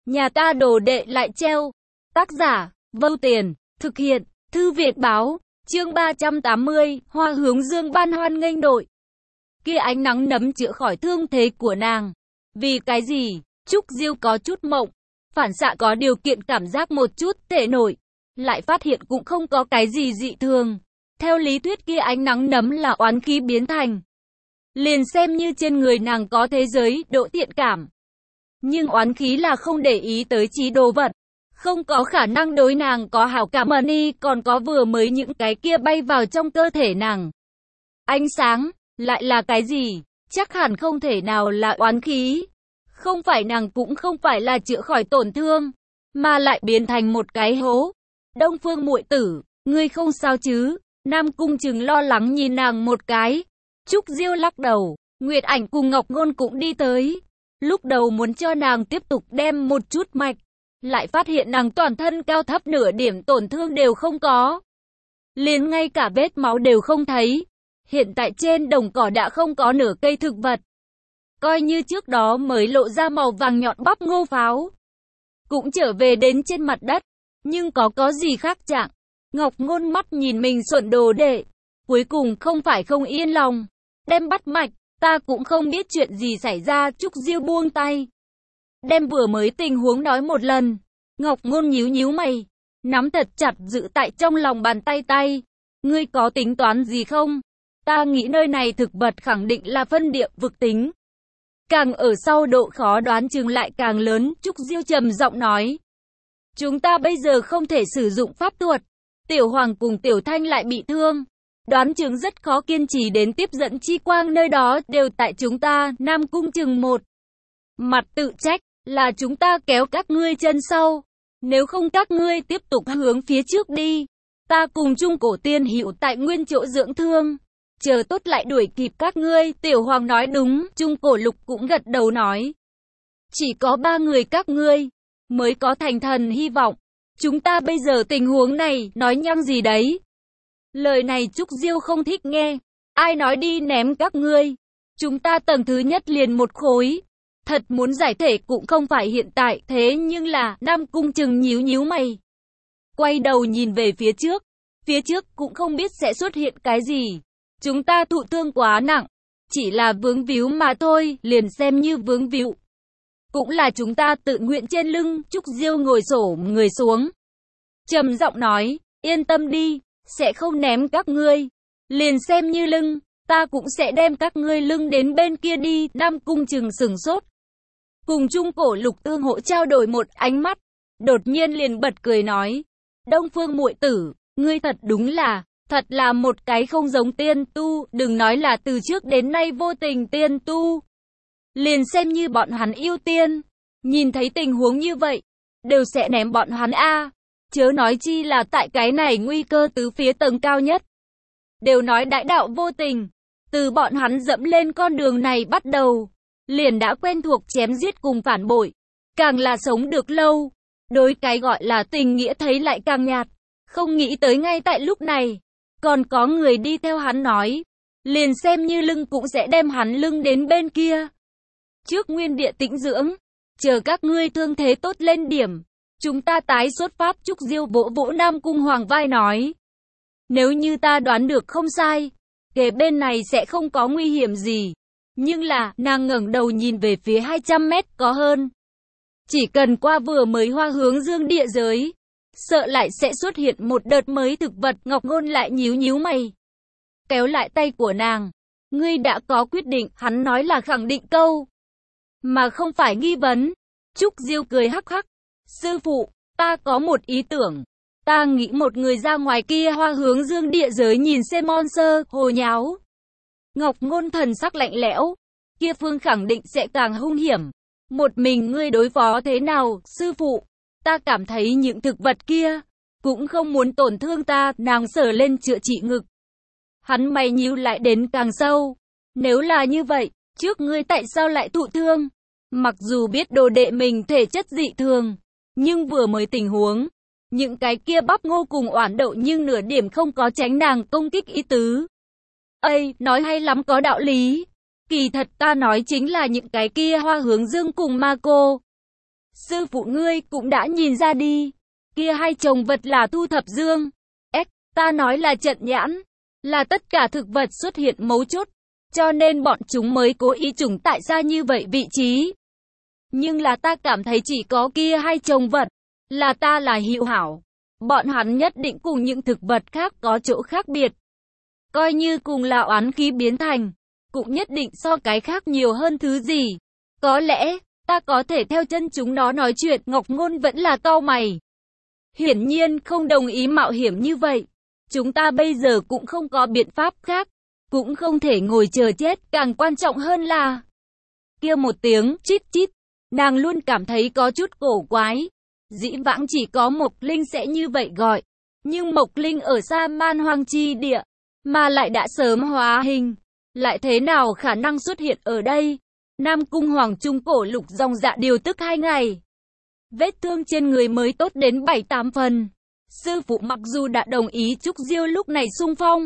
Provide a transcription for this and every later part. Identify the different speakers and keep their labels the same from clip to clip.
Speaker 1: Nhà ta đồ đệ lại treo. Tác giả, Vô Tiền, thực hiện, Thư Việt Báo, chương 380, Hoa Hướng Dương ban hoan nghênh đội. Kia ánh nắng nấm chữa khỏi thương thế của nàng. Vì cái gì? Trúc Diêu có chút mộng, phản xạ có điều kiện cảm giác một chút tệ nổi, lại phát hiện cũng không có cái gì dị thường. Theo lý thuyết kia ánh nắng nấm là oán khí biến thành. Liền xem như trên người nàng có thế giới độ thiện cảm. Nhưng oán khí là không để ý tới trí đồ vật. Không có khả năng đối nàng có hảo cảm y, còn có vừa mới những cái kia bay vào trong cơ thể nàng. Ánh sáng, lại là cái gì? Chắc hẳn không thể nào là oán khí. Không phải nàng cũng không phải là chữa khỏi tổn thương, mà lại biến thành một cái hố. Đông Phương muội tử, ngươi không sao chứ? Nam Cung Trừng lo lắng nhìn nàng một cái. Trúc Diêu lắc đầu, Nguyệt Ảnh cùng Ngọc Ngôn cũng đi tới. Lúc đầu muốn cho nàng tiếp tục đem một chút mạch, lại phát hiện nàng toàn thân cao thấp nửa điểm tổn thương đều không có. Liền ngay cả vết máu đều không thấy. Hiện tại trên đồng cỏ đã không có nửa cây thực vật. Coi như trước đó mới lộ ra màu vàng nhọn bắp ngô pháo, cũng trở về đến trên mặt đất. Nhưng có gì khác chẳng? Ngọc Ngôn mắt nhìn mình xuẩn đồ đệ, cuối cùng không phải không yên lòng. Đem bắt mạch, ta cũng không biết chuyện gì xảy ra. Trúc Diêu buông tay, đem vừa mới tình huống nói một lần. Ngọc Ngôn nhíu nhíu mày, nắm thật chặt giữ tại trong lòng bàn tay. Ngươi có tính toán gì không? Ta nghĩ nơi này thực vật khẳng định là phân địa vực tính. Càng ở sau độ khó đoán chừng lại càng lớn. Trúc Diêu trầm giọng nói. Chúng ta bây giờ không thể sử dụng pháp thuật. Tiểu Hoàng cùng Tiểu Thanh lại bị thương. Đoán chừng rất khó kiên trì đến tiếp dẫn chi quang nơi đó đều tại chúng ta. Nam Cung Trừng một mặt tự trách, là chúng ta kéo các ngươi chân sau. Nếu không các ngươi tiếp tục hướng phía trước đi, ta cùng Trung Cổ Tiên Hữu tại nguyên chỗ dưỡng thương, chờ tốt lại đuổi kịp các ngươi. Tiểu Hoàng nói đúng. Trung Cổ Lục cũng gật đầu nói. Chỉ có 3 người các ngươi mới có thành thần hy vọng. Chúng ta bây giờ tình huống này, nói nhăng gì đấy? Lời này Trúc Diêu không thích nghe. Ai nói đi ném các ngươi? Chúng ta tầng thứ nhất liền một khối. Thật muốn giải thể cũng không phải hiện tại. Thế nhưng là, Nam Cung Trừng nhíu nhíu mày, quay đầu nhìn về phía trước. Phía trước cũng không biết sẽ xuất hiện cái gì. Chúng ta thụ thương quá nặng, chỉ là vướng víu mà thôi, liền xem như vướng víu. Cũng là chúng ta tự nguyện trên lưng. Trúc Diêu ngồi xổm người xuống, trầm giọng nói, yên tâm đi, sẽ không ném các ngươi. Liền xem như lưng, ta cũng sẽ đem các ngươi lưng đến bên kia đi. Nam Cung Trừng sừng sốt, cùng Trung Cổ Lục tương hỗ trao đổi một ánh mắt, đột nhiên liền bật cười nói, Đông Phương muội tử, ngươi thật đúng là, thật là một cái không giống tiên tu. Đừng nói là từ trước đến nay vô tình tiên tu, liền xem như bọn hắn yêu tiên, nhìn thấy tình huống như vậy, đều sẽ ném bọn hắn a. Chớ nói chi là tại cái này nguy cơ tứ phía tầng cao nhất. Đều nói đại đạo vô tình, từ bọn hắn dẫm lên con đường này bắt đầu, liền đã quen thuộc chém giết cùng phản bội, càng là sống được lâu, đối cái gọi là tình nghĩa thấy lại càng nhạt. Không nghĩ tới ngay tại lúc này, còn có người đi theo hắn nói, liền xem như lưng cũng sẽ đem hắn lưng đến bên kia. Trước nguyên địa tĩnh dưỡng, chờ các ngươi thương thế tốt lên điểm, chúng ta tái xuất phát. Trúc Diêu vỗ vỗ Nam Cung Hoàng vai nói, nếu như ta đoán được không sai, kề bên này sẽ không có nguy hiểm gì. Nhưng là, nàng ngẩng đầu nhìn về phía 200 mét có hơn. Chỉ cần qua vừa mới Hoa Hướng Dương địa giới, sợ lại sẽ xuất hiện một đợt mới thực vật. Ngọc Ngôn lại nhíu nhíu mày, kéo lại tay của nàng. Ngươi đã có quyết định? Hắn nói là khẳng định câu, mà không phải nghi vấn. Trúc Diêu cười hắc hắc. Sư phụ, ta có một ý tưởng. Ta nghĩ một người ra ngoài kia Hoa Hướng Dương địa giới nhìn xem monster, hồ nháo. Ngọc Ngôn thần sắc lạnh lẽo. Kia phương khẳng định sẽ càng hung hiểm. Một mình ngươi đối phó thế nào? Sư phụ, ta cảm thấy những thực vật kia cũng không muốn tổn thương ta. Nàng sờ lên chữa trị ngực. Hắn mày nhíu lại đến càng sâu. Nếu là như vậy, trước ngươi tại sao lại thụ thương? Mặc dù biết đồ đệ mình thể chất dị thường, nhưng vừa mới tình huống, những cái kia bắp ngô cùng oản đậu nhưng nửa điểm không có tránh nàng công kích ý tứ. Ây, nói hay lắm, có đạo lý. Kỳ thật ta nói chính là những cái kia Hoa Hướng Dương cùng ma cô. Sư phụ ngươi cũng đã nhìn ra đi. Kia hai chồng vật là thu thập dương. Ta nói là trận nhãn. Là tất cả thực vật xuất hiện mấu chốt. Cho nên bọn chúng mới cố ý trùng tại ra như vậy vị trí. Nhưng là ta cảm thấy chỉ có kia hai chồng vật. Là ta là hữu hảo. Bọn hắn nhất định cùng những thực vật khác có chỗ khác biệt. Coi như cùng là oán khí biến thành. Cũng nhất định so cái khác nhiều hơn thứ gì. Có lẽ, ta có thể theo chân chúng nó nói chuyện. Ngọc Ngôn vẫn là cau mày. Hiển nhiên không đồng ý mạo hiểm như vậy. Chúng ta bây giờ cũng không có biện pháp khác. Cũng không thể ngồi chờ chết. Càng quan trọng hơn là kia một tiếng chít chít. Nàng luôn cảm thấy có chút cổ quái. Dĩ vãng chỉ có Mộc Linh sẽ như vậy gọi. Nhưng Mộc Linh ở xa man hoang chi địa. Mà lại đã sớm hóa hình. Lại thế nào khả năng xuất hiện ở đây? Nam Cung Hoàng Trung cổ lục dòng dạ điều tức 2 ngày. Vết thương trên người mới tốt đến 7-8 phần. Sư phụ mặc dù đã đồng ý Trúc Diêu lúc này xung phong.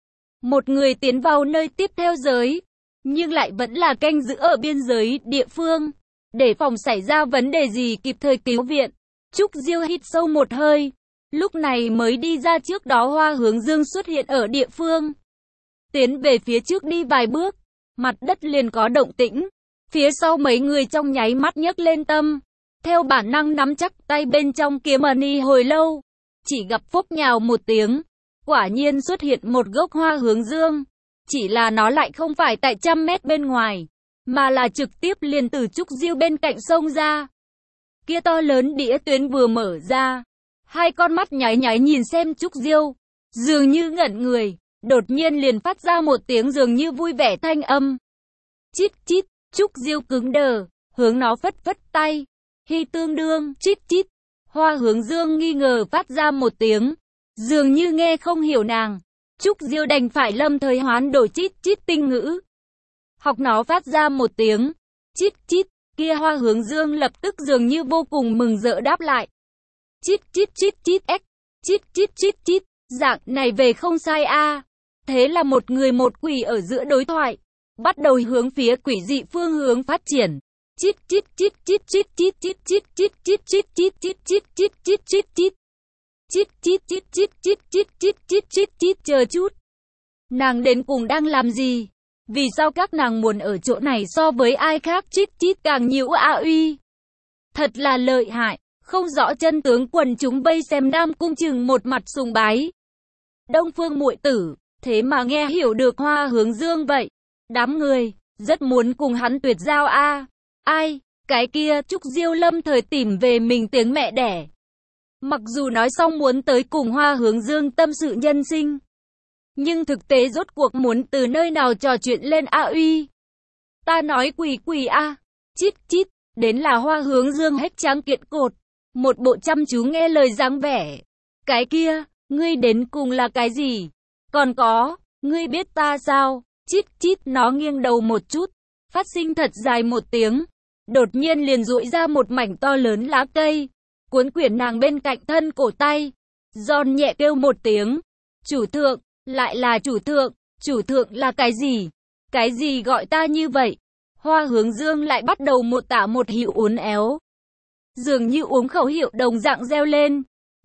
Speaker 1: Một người tiến vào nơi tiếp theo giới. Nhưng lại vẫn là canh giữ ở biên giới địa phương. Để phòng xảy ra vấn đề gì kịp thời cứu viện. Trúc Diêu hít sâu một hơi. Lúc này mới đi ra trước đó Hoa Hướng Dương xuất hiện ở địa phương. Tiến về phía trước đi vài bước. Mặt đất liền có động tĩnh. Phía sau mấy người trong nháy mắt nhấc lên tâm. Theo bản năng nắm chắc tay bên trong kiếm mani hồi lâu. Chỉ gặp phốc nhào một tiếng. Quả nhiên xuất hiện một gốc Hoa Hướng Dương. Chỉ là nó lại không phải tại 100 mét bên ngoài. Mà là trực tiếp liền từ Trúc Diêu bên cạnh sông ra. Kia to lớn đĩa tuyến vừa mở ra. Hai con mắt nháy nháy nhìn xem Trúc Diêu. Dường như ngẩn người. Đột nhiên liền phát ra một tiếng dường như vui vẻ thanh âm. Chít chít. Trúc Diêu cứng đờ. Hướng nó phất phất tay. Hy tương đương. Chít chít. Hoa Hướng Dương nghi ngờ phát ra một tiếng. Dường như nghe không hiểu nàng. Trúc Diêu đành phải lâm thời hoán đổi chít chít tinh ngữ. Học nó phát ra một tiếng. Chít chít. Kia Hoa Hướng Dương lập tức dường như vô cùng mừng rỡ đáp lại. Chít chít chít chít ếch. Chít chít chít chít. Dạng này về không sai a. Thế là một người một quỷ ở giữa đối thoại. Bắt đầu hướng phía quỷ dị phương hướng phát triển. Chít chít chít chít chít chít chít chít chít chít chít chít chít chít chít chít chít chít. Chít chít chít chít chít chít chít chít chít chít. Chờ chút. Nàng đến cùng đang làm gì? Vì sao các nàng muốn ở chỗ này so với ai khác chít chít càng nhiều a uy? Thật là lợi hại. Không rõ chân tướng quần chúng vây xem Nam Cung Trừng một mặt sùng bái. Đông Phương muội tử, thế mà nghe hiểu được Hoa Hướng Dương vậy. Đám người, rất muốn cùng hắn tuyệt giao a. Ai, cái kia Trúc Diêu lâm thời tìm về mình tiếng mẹ đẻ. Mặc dù nói xong muốn tới cùng Hoa Hướng Dương tâm sự nhân sinh. Nhưng thực tế rốt cuộc muốn từ nơi nào trò chuyện lên a uy. Ta nói quỷ quỷ a. Chít chít, đến là Hoa Hướng Dương hết trắng kiện cột. Một bộ chăm chú nghe lời dáng vẻ. Cái kia, ngươi đến cùng là cái gì? Còn có, ngươi biết ta sao? Chít chít nó nghiêng đầu một chút. Phát sinh thật dài một tiếng. Đột nhiên liền duỗi ra một mảnh to lớn lá cây. Cuốn quyển nàng bên cạnh thân cổ tay. Giòn nhẹ kêu một tiếng. Chủ thượng, lại là chủ thượng. Chủ thượng là cái gì? Cái gì gọi ta như vậy? Hoa Hướng Dương lại bắt đầu một tả một hữu uốn éo. Dường như uống khẩu hiệu đồng dạng reo lên.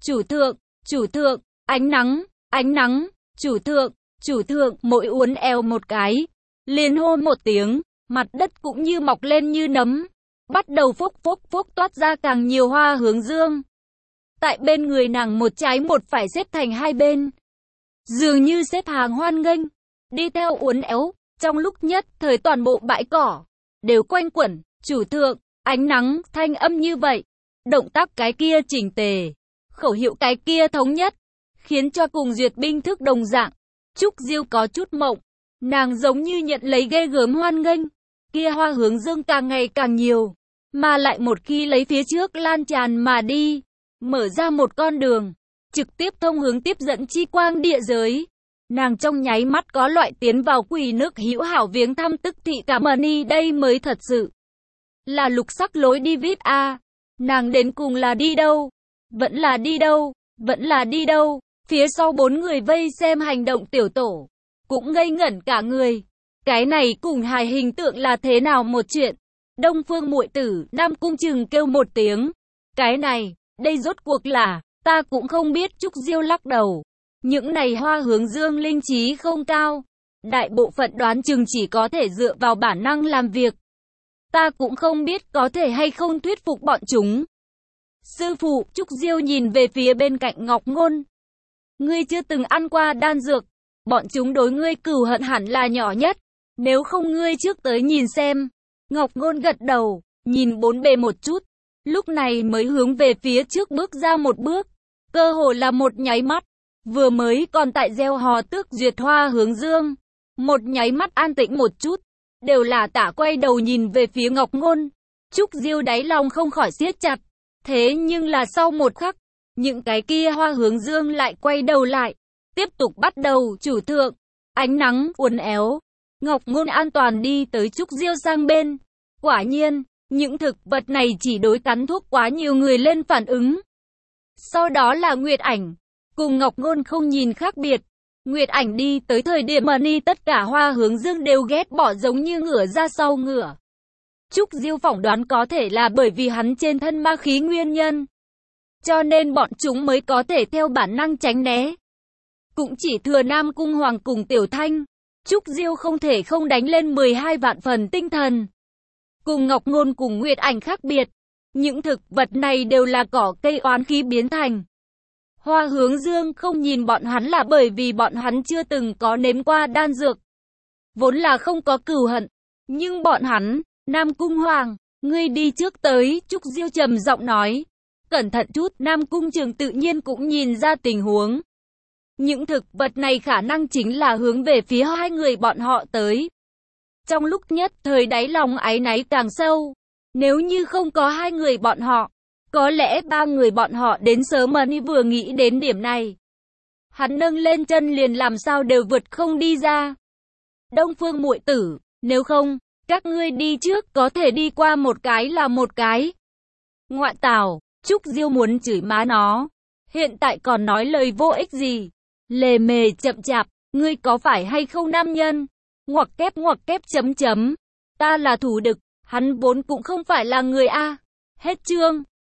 Speaker 1: Chủ thượng, ánh nắng, chủ thượng, mỗi uốn éo một cái. Liền hô một tiếng, mặt đất cũng như mọc lên như nấm. Bắt đầu phốc phốc phốc toát ra càng nhiều Hoa Hướng Dương. Tại bên người nàng một trái một phải xếp thành hai bên. Dường như xếp hàng hoan nghênh. Đi theo uốn éo, trong lúc nhất thời toàn bộ bãi cỏ. Đều quanh quẩn, chủ thượng, ánh nắng, thanh âm như vậy. Động tác cái kia chỉnh tề. Khẩu hiệu cái kia thống nhất. Khiến cho cùng duyệt binh thức đồng dạng. Trúc Diêu có chút mộng. Nàng giống như nhận lấy ghê gớm hoan nghênh. Kia Hoa Hướng Dương càng ngày càng nhiều. Mà lại một khi lấy phía trước lan tràn mà đi. Mở ra một con đường. Trực tiếp thông hướng tiếp dẫn chi quang địa giới. Nàng trong nháy mắt có loại tiến vào quỷ nước hữu hảo viếng thăm tức thị cả mani đây mới thật sự. Là lục sắc lối đi vip a. Nàng đến cùng là đi đâu? Vẫn là đi đâu? Phía sau 4 người vây xem hành động tiểu tổ. Cũng ngây ngẩn cả người. Cái này cùng hài hình tượng là thế nào một chuyện? Đông Phương muội tử, Nam Cung Trừng kêu một tiếng. Cái này, đây rốt cuộc là, ta cũng không biết. Trúc Diêu lắc đầu. Những này Hoa Hướng Dương linh trí không cao. Đại bộ phận đoán chừng chỉ có thể dựa vào bản năng làm việc. Ta cũng không biết có thể hay không thuyết phục bọn chúng. Sư phụ, Trúc Diêu nhìn về phía bên cạnh Ngọc Ngôn. Ngươi chưa từng ăn qua đan dược. Bọn chúng đối ngươi cừu hận hẳn là nhỏ nhất. Nếu không ngươi trước tới nhìn xem. Ngọc Ngôn gật đầu, nhìn bốn bề một chút. Lúc này mới hướng về phía trước bước ra một bước. Cơ hồ là một nháy mắt. Vừa mới còn tại gieo hò tước duyệt Hoa Hướng Dương. Một nháy mắt an tĩnh một chút. Đều là tả quay đầu nhìn về phía Ngọc Ngôn. Trúc Diêu đáy lòng không khỏi siết chặt. Thế nhưng là sau một khắc, những cái kia Hoa Hướng Dương lại quay đầu lại. Tiếp tục bắt đầu, chủ thượng. Ánh nắng uốn éo. Ngọc Ngôn an toàn đi tới Trúc Diêu sang bên. Quả nhiên, những thực vật này chỉ đối cắn thuốc quá nhiều người lên phản ứng. Sau đó là Nguyệt Ảnh. Cùng Ngọc Ngôn không nhìn khác biệt. Nguyệt Ảnh đi tới thời điểm mà ni tất cả Hoa Hướng Dương đều ghét bỏ giống như ngửa ra sau ngửa. Trúc Diêu phỏng đoán có thể là bởi vì hắn trên thân ma khí nguyên nhân. Cho nên bọn chúng mới có thể theo bản năng tránh né. Cũng chỉ thừa Nam Cung Hoàng cùng Tiểu Thanh. Trúc Diêu không thể không đánh lên 12 vạn phần tinh thần. Cùng Ngọc Ngôn cùng Nguyệt Ảnh khác biệt. Những thực vật này đều là cỏ cây oán khí biến thành. Hoa Hướng Dương không nhìn bọn hắn là bởi vì bọn hắn chưa từng có nếm qua đan dược. Vốn là không có cừu hận. Nhưng bọn hắn, Nam Cung Hoàng, ngươi đi trước tới, Trúc Diêu trầm giọng nói. Cẩn thận chút, Nam Cung Trường tự nhiên cũng nhìn ra tình huống. Những thực vật này khả năng chính là hướng về phía hai người bọn họ tới. Trong lúc nhất thời đáy lòng áy náy càng sâu. Nếu như không có hai người bọn họ, có lẽ ba người bọn họ đến sớm mà ni vừa nghĩ đến điểm này. Hắn nâng lên chân liền làm sao đều vượt không đi ra. Đông Phương muội tử, nếu không, các ngươi đi trước có thể đi qua một cái là một cái. Ngoại tảo, Trúc Diêu muốn chửi má nó. Hiện tại còn nói lời vô ích gì. Lề mề chậm chạp, ngươi có phải hay không nam nhân? Ngoặc kép chấm chấm. Ta là thủ đực, hắn vốn cũng không phải là người A. Hết chương.